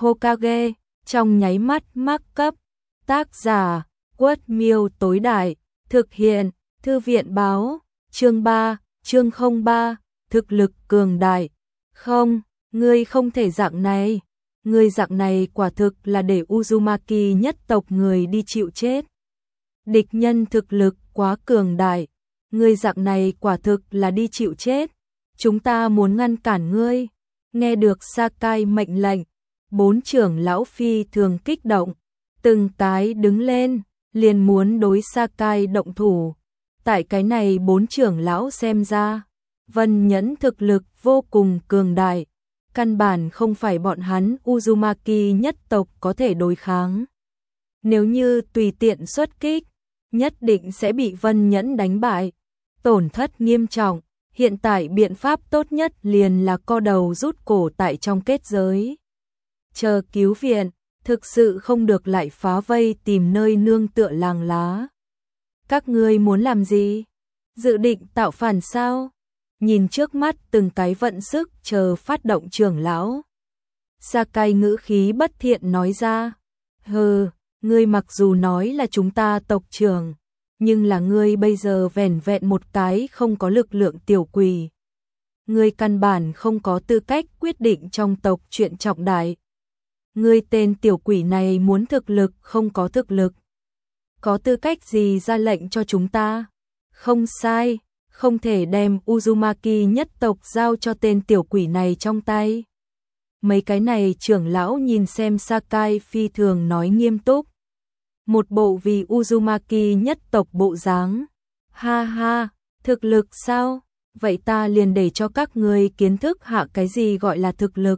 Hokage, trong nháy mắt mắc cấp. Tác giả, Quất Miêu tối đại, thực hiện, Thư viện báo, chương 3, chương 03, thực lực cường đại. Không, ngươi không thể dạng này. Ngươi dạng này quả thực là để Uzumaki nhất tộc người đi chịu chết. Địch nhân thực lực quá cường đại. Ngươi dạng này quả thực là đi chịu chết. Chúng ta muốn ngăn cản ngươi. Nghe được Sakai mệnh lệnh, 4 trưởng lão phi thường kích động, từng cái đứng lên, liền muốn đối Sakai động thủ. Tại cái này 4 trưởng lão xem ra, Vân Nhẫn thực lực vô cùng cường đại, căn bản không phải bọn hắn Uzumaki nhất tộc có thể đối kháng. Nếu như tùy tiện xuất kích, nhất định sẽ bị Vân Nhẫn đánh bại, tổn thất nghiêm trọng. Hiện tại biện pháp tốt nhất liền là co đầu rút cổ tại trong kết giới. Chờ cứu viện, thực sự không được lại phá vây tìm nơi nương tựa làng lá. Các ngươi muốn làm gì? Dự định tạo phản sao? Nhìn trước mắt từng cái vận sức chờ phát động trưởng lão. Sakai ngữ khí bất thiện nói ra. Hừ, ngươi mặc dù nói là chúng ta tộc trưởng, nhưng là ngươi bây giờ vẻn vẹn một cái không có lực lượng tiểu quỷ. Ngươi căn bản không có tư cách quyết định trong tộc chuyện trọng đại. Ngươi tên tiểu quỷ này muốn thực lực không có thực lực. Có tư cách gì ra lệnh cho chúng ta? Không sai, không thể đem Uzumaki nhất tộc giao cho tên tiểu quỷ này trong tay. Mấy cái này trưởng lão nhìn xem Sakai phi thường nói nghiêm túc. Một bộ vì Uzumaki nhất tộc bộ dáng. Ha ha, thực lực sao? Vậy ta liền để cho các ngươi kiến thức hạ cái gì gọi là thực lực.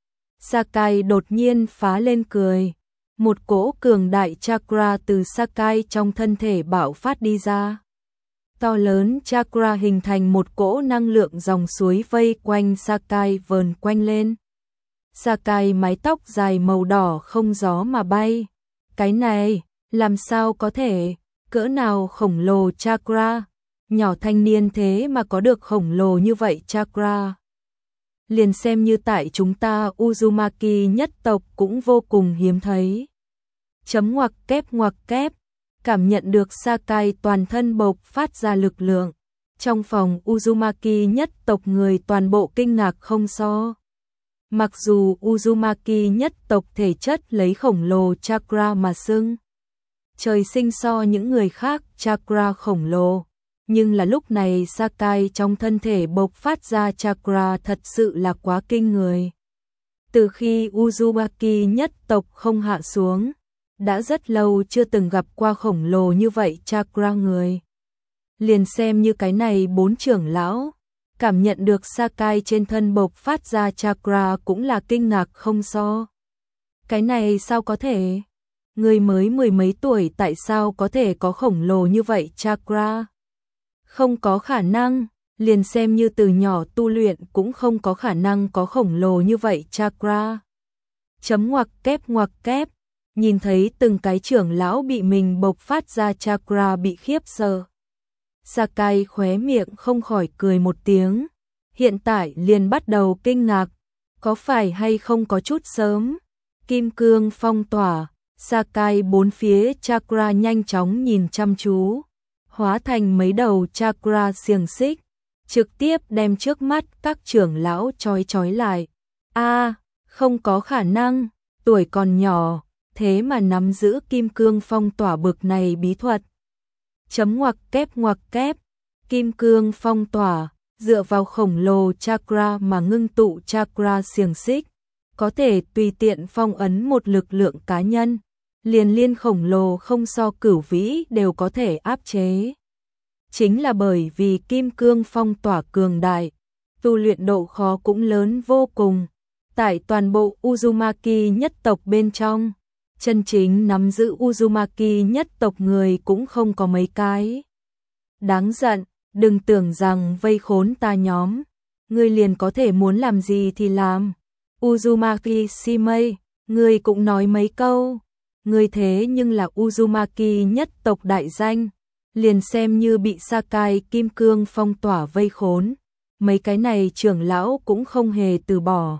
Sakai đột nhiên phá lên cười. Một cỗ cường đại chakra từ Sakai trong thân thể bạo phát đi ra. To lớn chakra hình thành một cỗ năng lượng dòng suối vây quanh Sakai vờn quanh lên. Sakai mái tóc dài màu đỏ không gió mà bay. Cái này, làm sao có thể, cỡ nào khổng lồ chakra, nhỏ thanh niên thế mà có được khổng lồ như vậy chakra. Liền xem như tại chúng ta Uzumaki nhất tộc cũng vô cùng hiếm thấy. Chấm ngoặc kép, cảm nhận được Sakai toàn thân bộc phát ra lực lượng. Trong phòng Uzumaki nhất tộc người toàn bộ kinh ngạc không so. Mặc dù Uzumaki nhất tộc thể chất lấy khổng lồ chakra mà xưng. Trời sinh so những người khác chakra khổng lồ, nhưng là lúc này Sakai trong thân thể bộc phát ra chakra thật sự là quá kinh người. Từ khi Uzumaki nhất tộc không hạ xuống, đã rất lâu chưa từng gặp qua khổng lồ như vậy chakra người. Liền xem như cái này 4 trưởng lão, cảm nhận được Sakai trên thân bộc phát ra chakra cũng là kinh ngạc không so. Cái này sao có thể? Người mới 10 mấy tuổi tại sao có thể có khổng lồ như vậy chakra? Không có khả năng, liền xem như từ nhỏ tu luyện cũng không có khả năng có khổng lồ như vậy chakra. Chấm ngoặc kép, nhìn thấy từng cái trưởng lão bị mình bộc phát ra chakra bị khiếp sợ. Sakai khóe miệng không khỏi cười một tiếng, hiện tại liền bắt đầu kinh ngạc, có phải hay không có chút sớm? Kim cương phong tỏa. Sakai bốn phía chakra nhanh chóng nhìn chăm chú, hóa thành mấy đầu chakra xiềng xích, trực tiếp đem trước mắt các trưởng lão trói lại. Không có khả năng, tuổi còn nhỏ, thế mà nắm giữ kim cương phong tỏa bực này bí thuật. Chấm ngoặc kép, kim cương phong tỏa, dựa vào khổng lồ chakra mà ngưng tụ chakra xiềng xích, có thể tùy tiện phong ấn một lực lượng cá nhân. Liền liên khổng lồ không so cửu vĩ đều có thể áp chế. Chính là bởi vì kim cương phong tỏa cường đại, tu luyện độ khó cũng lớn vô cùng. Tại toàn bộ Uzumaki nhất tộc bên trong, chân chính nắm giữ Uzumaki nhất tộc người cũng không có mấy cái. Đáng giận, đừng tưởng rằng vây khốn ta nhóm, ngươi liền có thể muốn làm gì thì làm. Uzumaki Shimei, ngươi cũng nói mấy câu. Ngươi thế nhưng là Uzumaki nhất tộc đại danh, liền xem như bị Sakai kim cương phong tỏa vây khốn, mấy cái này trưởng lão cũng không hề từ bỏ.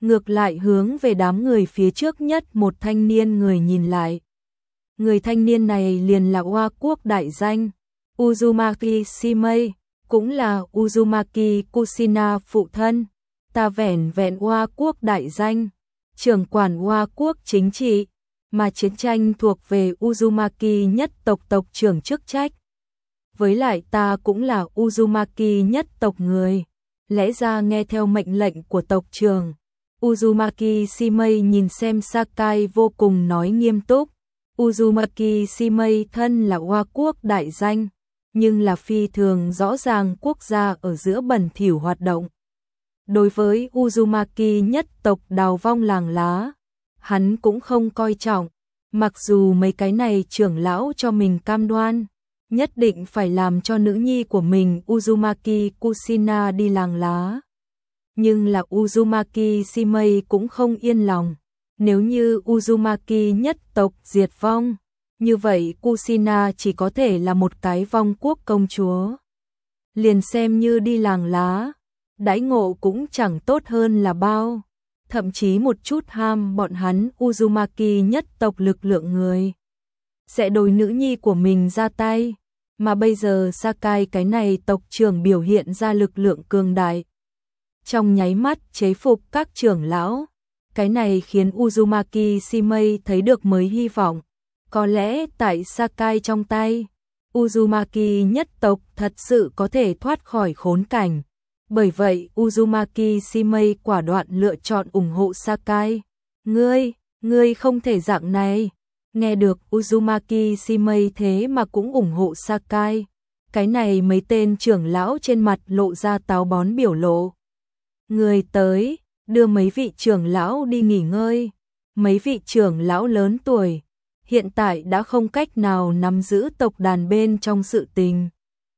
ngược lại hướng về đám người phía trước nhất một thanh niên người nhìn lại. Người thanh niên này liền là Hoa quốc đại danh Uzumaki Shimei, cũng là Uzumaki Kushina phụ thân, ta vẻn vẹn Hoa quốc đại danh, trưởng quản Hoa quốc chính trị, mà chiến tranh thuộc về Uzumaki nhất tộc tộc trưởng chức trách. Với lại ta cũng là Uzumaki nhất tộc người, lẽ ra nghe theo mệnh lệnh của tộc trưởng. Uzumaki Shimei nhìn xem Sakai vô cùng nói nghiêm túc. Uzumaki Shimei thân là Hoa quốc đại danh, nhưng là phi thường rõ ràng quốc gia ở giữa bẩn thỉu hoạt động. Đối với Uzumaki nhất tộc đào vong làng lá, hắn cũng không coi trọng, mặc dù mấy cái này trưởng lão cho mình cam đoan, nhất định phải làm cho nữ nhi của mình Uzumaki Kushina đi làng lá. Nhưng là Uzumaki Shimei cũng không yên lòng, nếu như Uzumaki nhất tộc diệt vong, như vậy Kushina chỉ có thể là một cái vong quốc công chúa. Liền xem như đi làng lá, đãi ngộ cũng chẳng tốt hơn là bao, thậm chí một chút ham bọn hắn Uzumaki nhất tộc lực lượng người sẽ đối nữ nhi của mình ra tay, mà bây giờ Sakai cái này tộc trưởng biểu hiện ra lực lượng cường đại, trong nháy mắt chế phục các trưởng lão. Cái này khiến Uzumaki Shimei thấy được mới hy vọng, có lẽ tại Sakai trong tay, Uzumaki nhất tộc thật sự có thể thoát khỏi khốn cảnh. Bởi vậy Uzumaki Shimei quả đoạn lựa chọn ủng hộ Sakai. Ngươi không thể dạng này. Nghe được Uzumaki Shimei thế mà cũng ủng hộ Sakai. Cái này mấy tên trưởng lão trên mặt lộ ra táo bón biểu lộ. Người tới, đưa mấy vị trưởng lão đi nghỉ ngơi. Mấy vị trưởng lão lớn tuổi, hiện tại đã không cách nào nắm giữ tộc đàn bên trong sự tình.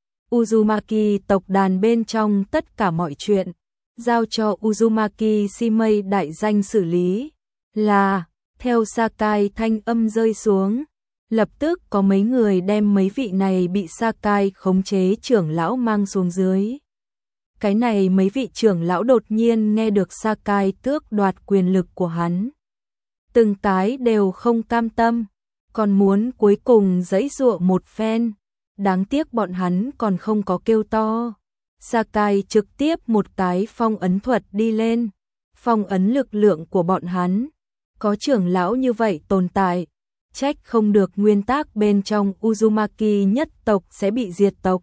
Uzumaki tộc đàn bên trong tất cả mọi chuyện, giao cho Uzumaki Shimei đại danh xử lý. Là, theo Sakai thanh âm rơi xuống, lập tức có mấy người đem mấy vị này bị Sakai khống chế trưởng lão mang xuống dưới. Cái này mấy vị trưởng lão đột nhiên nghe được Sakai tước đoạt quyền lực của hắn. Từng cái đều không cam tâm, còn muốn cuối cùng giãy giụa một phen. Đáng tiếc bọn hắn còn không có kêu to. Sakai trực tiếp một cái phong ấn thuật đi lên, phong ấn lực lượng của bọn hắn. Có trưởng lão như vậy tồn tại, trách không được nguyên tắc bên trong Uzumaki nhất tộc sẽ bị diệt tộc.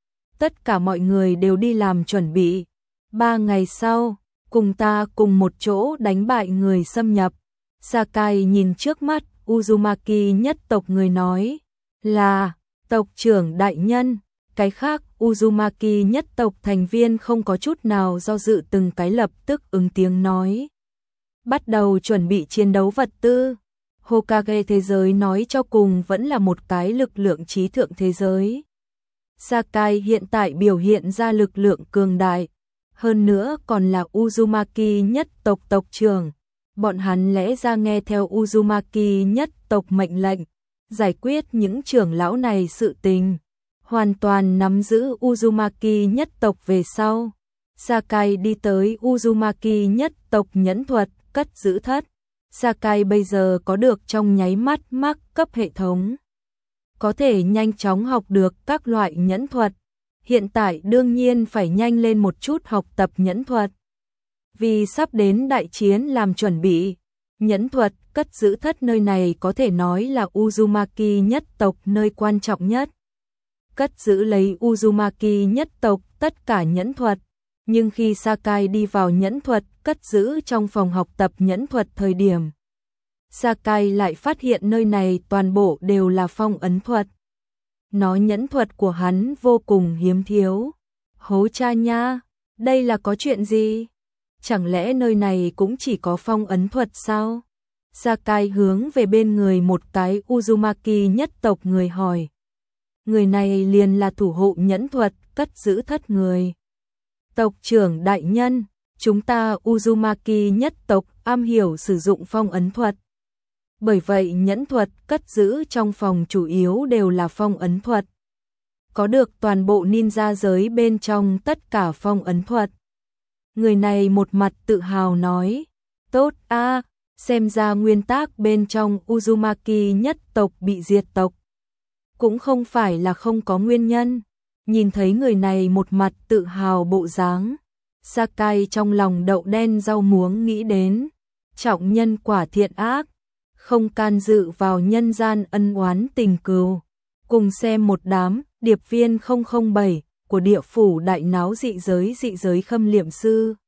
Tất cả mọi người đều đi làm chuẩn bị. 3 ngày sau, cùng ta cùng một chỗ đánh bại người xâm nhập. Sakai nhìn trước mắt Uzumaki nhất tộc người nói là tộc trưởng đại nhân. Cái khác Uzumaki nhất tộc thành viên không có chút nào do dự, từng cái lập tức ứng tiếng nói. Bắt đầu chuẩn bị chiến đấu vật tư. Hokage thế giới nói cho cùng vẫn là một cái lực lượng trí thượng thế giới. Sakai hiện tại biểu hiện ra lực lượng cường đại, hơn nữa còn là Uzumaki nhất tộc tộc trưởng. Bọn hắn lẽ ra nghe theo Uzumaki nhất tộc mệnh lệnh, giải quyết những trưởng lão này sự tình. Hoàn toàn nắm giữ Uzumaki nhất tộc về sau. Sakai đi tới Uzumaki nhất tộc nhẫn thuật, cất giữ thất. Sakai bây giờ có được trong nháy mắt mắc cấp hệ thống, có thể nhanh chóng học được các loại nhẫn thuật. Hiện tại đương nhiên phải nhanh lên một chút học tập nhẫn thuật. Vì sắp đến đại chiến làm chuẩn bị, nhẫn thuật cất giữ thất nơi này có thể nói là Uzumaki nhất tộc nơi quan trọng nhất. Cất giữ lấy Uzumaki nhất tộc tất cả nhẫn thuật. Nhưng khi Sakai đi vào nhẫn thuật cất giữ trong phòng học tập nhẫn thuật thời điểm, Sakai lại phát hiện nơi này toàn bộ đều là phong ấn thuật. Nói nhẫn thuật của hắn vô cùng hiếm thiếu. Hố cha nha, đây là có chuyện gì? Chẳng lẽ nơi này cũng chỉ có phong ấn thuật sao? Sakai hướng về bên người một cái Uzumaki nhất tộc người hỏi. Người này liền là thủ hộ nhẫn thuật cất giữ thất người. Tộc trưởng đại nhân, chúng ta Uzumaki nhất tộc am hiểu sử dụng phong ấn thuật. Bởi vậy nhẫn thuật cất giữ trong phòng chủ yếu đều là phong ấn thuật. Có được toàn bộ ninja giới bên trong tất cả phong ấn thuật. Người này một mặt tự hào nói, Tốt a, xem ra nguyên tác bên trong Uzumaki nhất tộc bị diệt tộc cũng không phải là không có nguyên nhân. Nhìn thấy người này một mặt tự hào bộ dáng, Sakai trong lòng đậu đen rau muống nghĩ đến trọng nhân quả thiện ác, không can dự vào nhân gian ân oán tình cừu. Cùng xem một đám điệp viên 007 của địa phủ đại náo dị giới khâm liệm sư.